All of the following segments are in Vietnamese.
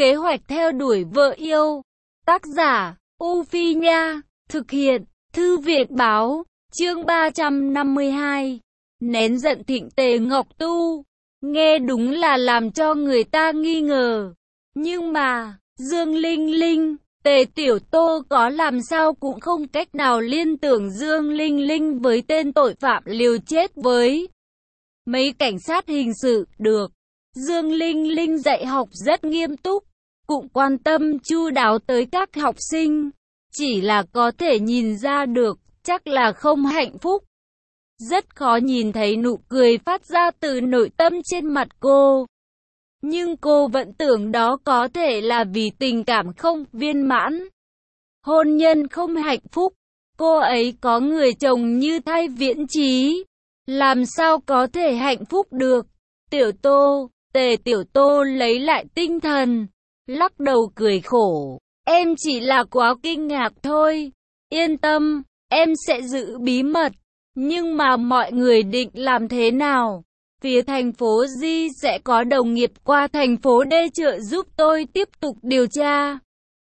Kế hoạch theo đuổi vợ yêu. Tác giả, U Phi Nha. Thực hiện, Thư viện Báo. Chương 352. Nén giận thịnh Tề Ngọc Tu. Nghe đúng là làm cho người ta nghi ngờ. Nhưng mà, Dương Linh Linh, Tề Tiểu Tô có làm sao cũng không cách nào liên tưởng Dương Linh Linh với tên tội phạm liều chết với mấy cảnh sát hình sự được. Dương Linh Linh dạy học rất nghiêm túc, cũng quan tâm chu đáo tới các học sinh. Chỉ là có thể nhìn ra được, chắc là không hạnh phúc. Rất khó nhìn thấy nụ cười phát ra từ nội tâm trên mặt cô. Nhưng cô vẫn tưởng đó có thể là vì tình cảm không viên mãn. Hôn nhân không hạnh phúc. Cô ấy có người chồng như Thay Viễn Chí. Làm sao có thể hạnh phúc được? Tiểu Tô, Tề Tiểu Tô lấy lại tinh thần, lắc đầu cười khổ. Em chỉ là quá kinh ngạc thôi. Yên tâm, em sẽ giữ bí mật. Nhưng mà mọi người định làm thế nào? Phía thành phố Di sẽ có đồng nghiệp qua thành phố D trợ giúp tôi tiếp tục điều tra.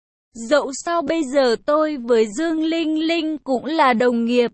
Dẫu sao bây giờ tôi với Dương Linh Linh cũng là đồng nghiệp.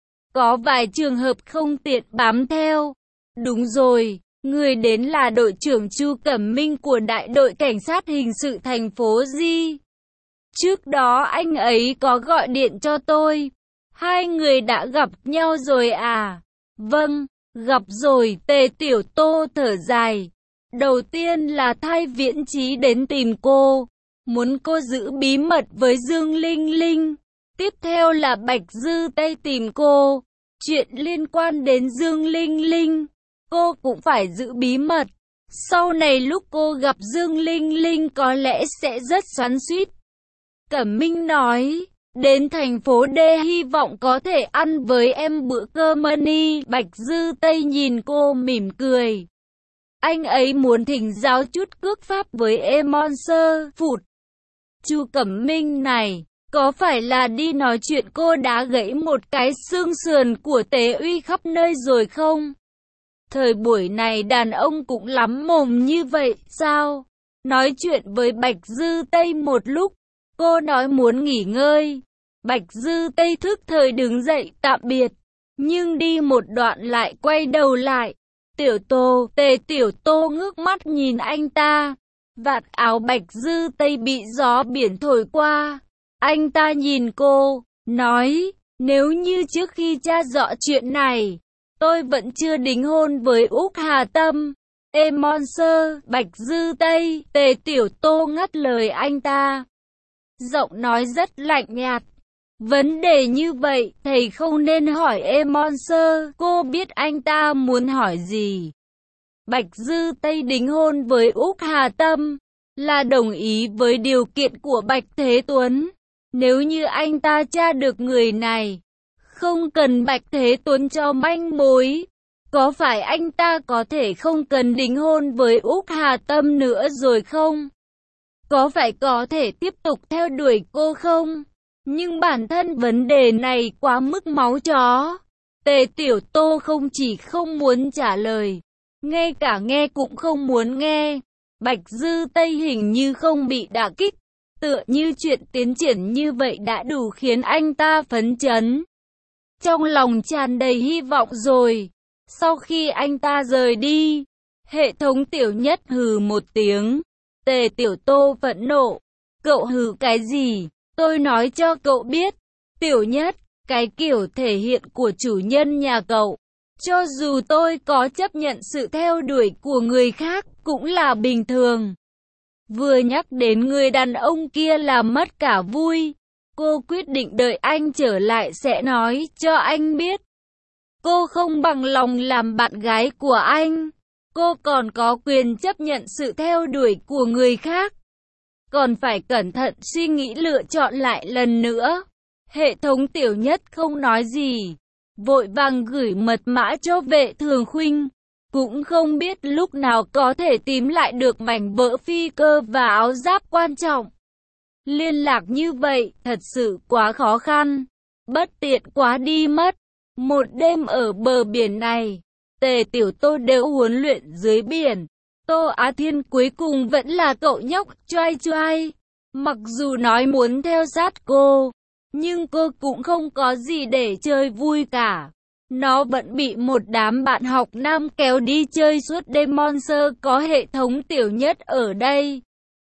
Có vài trường hợp không tiện bám theo. Đúng rồi, người đến là đội trưởng Chu Cẩm Minh của đại đội cảnh sát hình sự thành phố Di. Trước đó anh ấy có gọi điện cho tôi. Hai người đã gặp nhau rồi à? Vâng, gặp rồi. Tề Tiểu Tô thở dài. Đầu tiên là Thay Viễn Chí đến tìm cô, muốn cô giữ bí mật với Dương Linh Linh. Tiếp theo là Bạch Dư Tây tìm cô. Chuyện liên quan đến Dương Linh Linh, cô cũng phải giữ bí mật. Sau này lúc cô gặp Dương Linh Linh có lẽ sẽ rất xoắn xuýt. Cẩm Minh nói, đến thành phố D hy vọng có thể ăn với em bữa cơm mani. Bạch Dư Tây nhìn cô mỉm cười. Anh ấy muốn thỉnh giáo chút cước pháp với Emonser. Phụt. Chu Cẩm Minh này, có phải là đi nói chuyện cô đã gãy một cái xương sườn của Tế Uy khắp nơi rồi không? Thời buổi này đàn ông cũng lắm mồm như vậy sao? Nói chuyện với Bạch Dư Tây một lúc, cô nói muốn nghỉ ngơi. Bạch Dư Tây thức thời đứng dậy tạm biệt, nhưng đi một đoạn lại quay đầu lại. Tiểu Tô, Tề Tiểu Tô ngước mắt nhìn anh ta. Vạt áo Bạch Dư Tây bị gió biển thổi qua. Anh ta nhìn cô, nói, nếu như trước khi tra rõ chuyện này, tôi vẫn chưa đính hôn với Úc Hà Tâm. Emonser, Bạch Dư Tây, Tề Tiểu Tô ngắt lời anh ta. Giọng nói rất lạnh nhạt. Vấn đề như vậy, thầy không nên hỏi Emonser. Cô biết anh ta muốn hỏi gì. Bạch Dư Tây đính hôn với Úc Hà Tâm, là đồng ý với điều kiện của Bạch Thế Tuấn. Nếu như anh ta tra được người này, không cần Bạch Thế Tuấn cho manh mối, có phải anh ta có thể không cần đính hôn với Úc Hà Tâm nữa rồi không? Có phải có thể tiếp tục theo đuổi cô không? Nhưng bản thân vấn đề này quá mức máu chó. Tề Tiểu Tô không chỉ không muốn trả lời, ngay cả nghe cũng không muốn nghe. Bạch Dư Tây hình như không bị đả kích, tựa như chuyện tiến triển như vậy đã đủ khiến anh ta phấn chấn. Trong lòng tràn đầy hy vọng rồi. Sau khi anh ta rời đi, hệ thống Tiểu Nhất hừ một tiếng. Tề Tiểu Tô phẫn nộ. Cậu hừ cái gì? Tôi nói cho cậu biết. Tiểu Nhất, cái kiểu thể hiện của chủ nhân nhà cậu, cho dù tôi có chấp nhận sự theo đuổi của người khác, cũng là bình thường. Vừa nhắc đến người đàn ông kia là mất cả vui. Cô quyết định đợi anh trở lại sẽ nói cho anh biết. Cô không bằng lòng làm bạn gái của anh. Cô còn có quyền chấp nhận sự theo đuổi của người khác. Còn phải cẩn thận suy nghĩ lựa chọn lại lần nữa. Hệ thống Tiểu Nhất không nói gì, vội vàng gửi mật mã cho Vệ Thường Khuynh. Cũng không biết lúc nào có thể tìm lại được mảnh vỡ phi cơ và áo giáp quan trọng. Liên lạc như vậy thật sự quá khó khăn, bất tiện quá đi mất. Một đêm ở bờ biển này, Tề Tiểu Tô đều huấn luyện dưới biển. Tô Á Thiên cuối cùng vẫn là cậu nhóc choai choai. Mặc dù nói muốn theo sát cô, nhưng cô cũng không có gì để chơi vui cả. Nó vẫn bị một đám bạn học nam kéo đi chơi suốt đêm Monster có hệ thống tiểu nhất ở đây.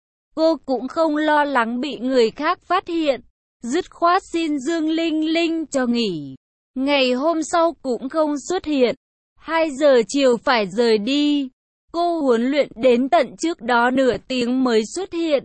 Cô cũng không lo lắng bị người khác phát hiện, dứt khoát xin Dương Linh Linh cho nghỉ. Ngày hôm sau cũng không xuất hiện, 2 giờ chiều phải rời đi. Cô huấn luyện đến tận trước đó nửa tiếng mới xuất hiện.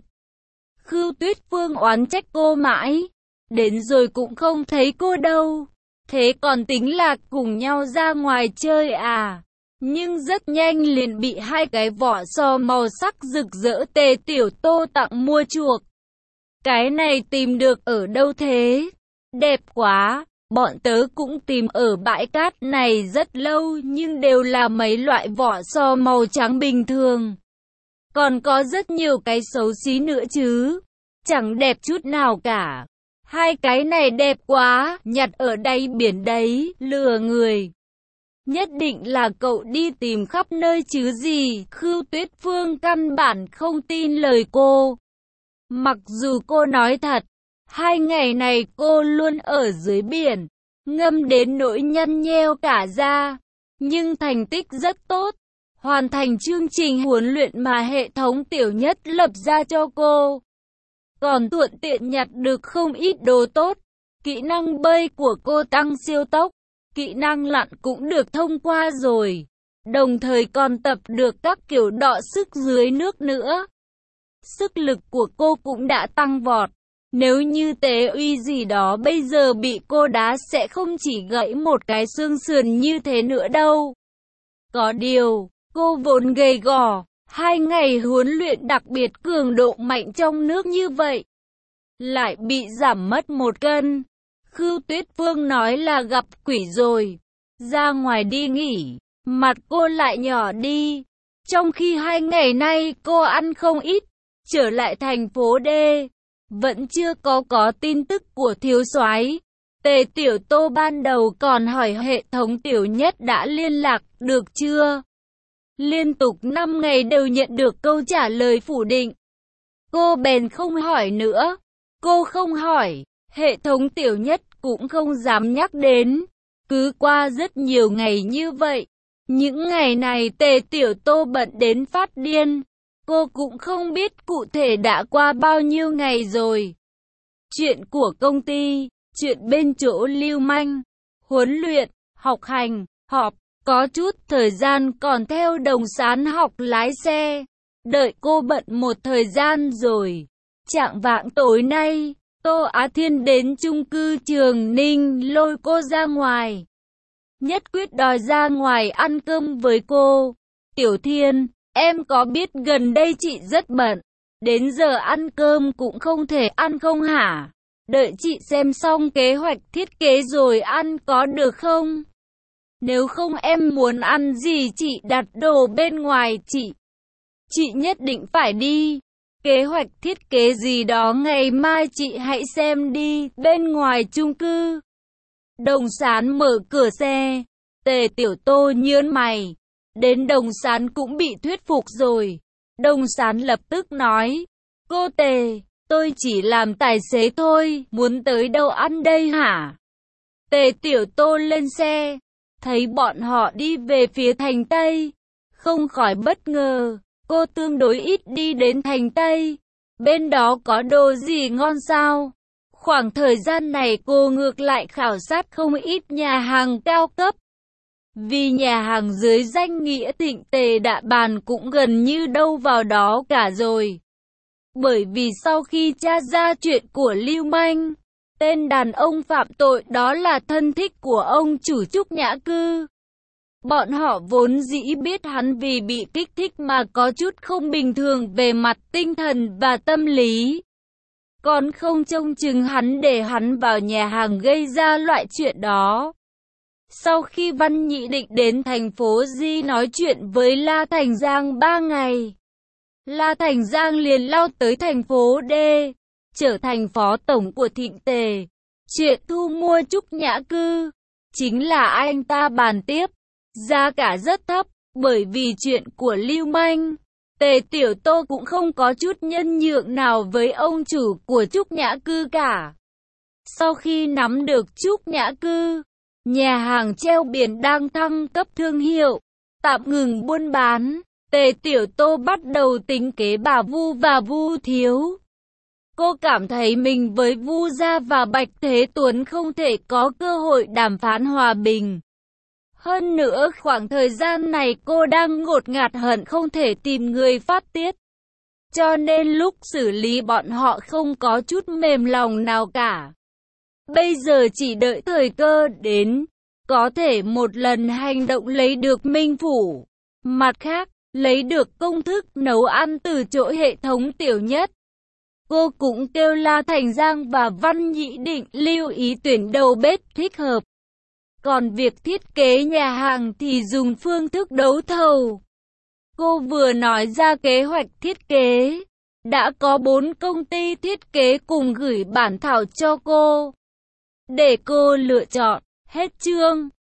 Khưu Tuyết Phương oán trách cô mãi, đến rồi cũng không thấy cô đâu. Thế còn tính là cùng nhau ra ngoài chơi à? Nhưng rất nhanh liền bị 2 cái vỏ sò màu sắc rực rỡ Tề Tiểu Tô tặng mua chuộc. Cái này tìm được ở đâu thế? Đẹp quá! Bọn tớ cũng tìm ở bãi cát này rất lâu nhưng đều là mấy loại vỏ sò màu trắng bình thường. Còn có rất nhiều cái xấu xí nữa chứ. Chẳng đẹp chút nào cả. 2 cái này đẹp quá, nhặt ở đáy biển đấy, lừa người. Nhất định là cậu đi tìm khắp nơi chứ gì. Khưu Tuyết Phương căn bản không tin lời cô. Mặc dù cô nói thật, 2 ngày này cô luôn ở dưới biển, ngâm đến nỗi nhăn nheo cả da, nhưng thành tích rất tốt, hoàn thành chương trình huấn luyện mà hệ thống tiểu nhất lập ra cho cô. Còn thuận tiện nhặt được không ít đồ tốt, kỹ năng bơi của cô tăng siêu tốc, kỹ năng lặn cũng được thông qua rồi, đồng thời còn tập được các kiểu đọ sức dưới nước nữa. Sức lực của cô cũng đã tăng vọt. Nếu như Tế Uy gì đó bây giờ bị cô đá sẽ không chỉ gãy một cái xương sườn như thế nữa đâu. Có điều, cô vốn gầy gò, 2 ngày huấn luyện đặc biệt cường độ mạnh trong nước như vậy, lại bị giảm mất 1 cân. Khưu Tuyết Phương nói là gặp quỷ rồi, ra ngoài đi nghỉ, mặt cô lại nhỏ đi. Trong khi 2 ngày nay cô ăn không ít, trở lại thành phố D, vẫn chưa có tin tức của thiếu soái. Tề Tiểu Tô ban đầu còn hỏi hệ thống tiểu nhất đã liên lạc được chưa. Liên tục 5 ngày đều nhận được câu trả lời phủ định. Cô bèn không hỏi nữa. Cô không hỏi, hệ thống tiểu nhất cũng không dám nhắc đến. Cứ qua rất nhiều ngày như vậy. Những ngày này Tề Tiểu Tô bận đến phát điên. Cô cũng không biết cụ thể đã qua bao nhiêu ngày rồi. Chuyện của công ty, chuyện bên chỗ lưu manh, huấn luyện, học hành, họp, có chút thời gian còn theo Đồng Sán học lái xe. Đợi cô bận một thời gian rồi. Chạng vạng tối nay, Tô Á Thiên đến chung cư Trường Ninh lôi cô ra ngoài. Nhất quyết đòi ra ngoài ăn cơm với cô. Tiểu Thiên, em có biết gần đây chị rất bận, đến giờ ăn cơm cũng không thể ăn không hả? Đợi chị xem xong kế hoạch thiết kế rồi ăn có được không? Nếu không em muốn ăn gì chị đặt đồ bên ngoài chị nhất định phải đi. Kế hoạch thiết kế gì đó ngày mai chị hãy xem đi, bên ngoài chung cư. Đồng Sán mở cửa xe, Tề Tiểu Tô nhớn mày. Đến Đồng Sán cũng bị thuyết phục rồi. Đồng Sán lập tức nói, cô Tề, tôi chỉ làm tài xế thôi, muốn tới đâu ăn đây hả? Tề Tiểu Tô lên xe, thấy bọn họ đi về phía thành Tây, không khỏi bất ngờ. Cô tương đối ít đi đến thành Tây, bên đó có đồ gì ngon sao? Khoảng thời gian này cô ngược lại khảo sát không ít nhà hàng cao cấp. Vì nhà hàng dưới danh nghĩa Thịnh Tề Đại Bàn cũng gần như đâu vào đó cả rồi. Bởi vì sau khi tra ra chuyện của Lưu Manh, tên đàn ông phạm tội đó là thân thích của ông chủ Trúc Nhã Cư. Bọn họ vốn dĩ biết hắn vì bị kích thích mà có chút không bình thường về mặt tinh thần và tâm lý. Còn không trông chừng hắn để hắn vào nhà hàng gây ra loại chuyện đó. Sau khi Văn Nhị định đến thành phố Di nói chuyện với La Thành Giang 3 ngày, La Thành Giang liền lao tới thành phố D, trở thành phó tổng của Thịnh Tề. Chuyện thu mua Trúc Nhã Cư, chính là anh ta bàn tiếp. Giá cả rất thấp, bởi vì chuyện của Lưu Manh, Tề Tiểu Tô cũng không có chút nhân nhượng nào với ông chủ của Trúc Nhã Cư cả. Sau khi nắm được Trúc Nhã Cư, nhà hàng treo biển đang thăng cấp thương hiệu, tạm ngừng buôn bán, Tề Tiểu Tô bắt đầu tính kế bà Vu và Vu Thiếu. Cô cảm thấy mình với Vu Gia và Bạch Thế Tuấn không thể có cơ hội đàm phán hòa bình. Hơn nữa khoảng thời gian này cô đang ngột ngạt hận không thể tìm người phát tiết. Cho nên lúc xử lý bọn họ không có chút mềm lòng nào cả. Bây giờ chỉ đợi thời cơ đến, có thể một lần hành động lấy được Minh Phủ. Mặt khác, lấy được công thức nấu ăn từ chỗ hệ thống Tiểu Nhất. Cô cũng kêu La Thành Giang và Văn Nhĩ Định lưu ý tuyển đầu bếp thích hợp. Còn việc thiết kế nhà hàng thì dùng phương thức đấu thầu. Cô vừa nói ra kế hoạch thiết kế, đã có 4 công ty thiết kế cùng gửi bản thảo cho cô, để cô lựa chọn. Hết chương.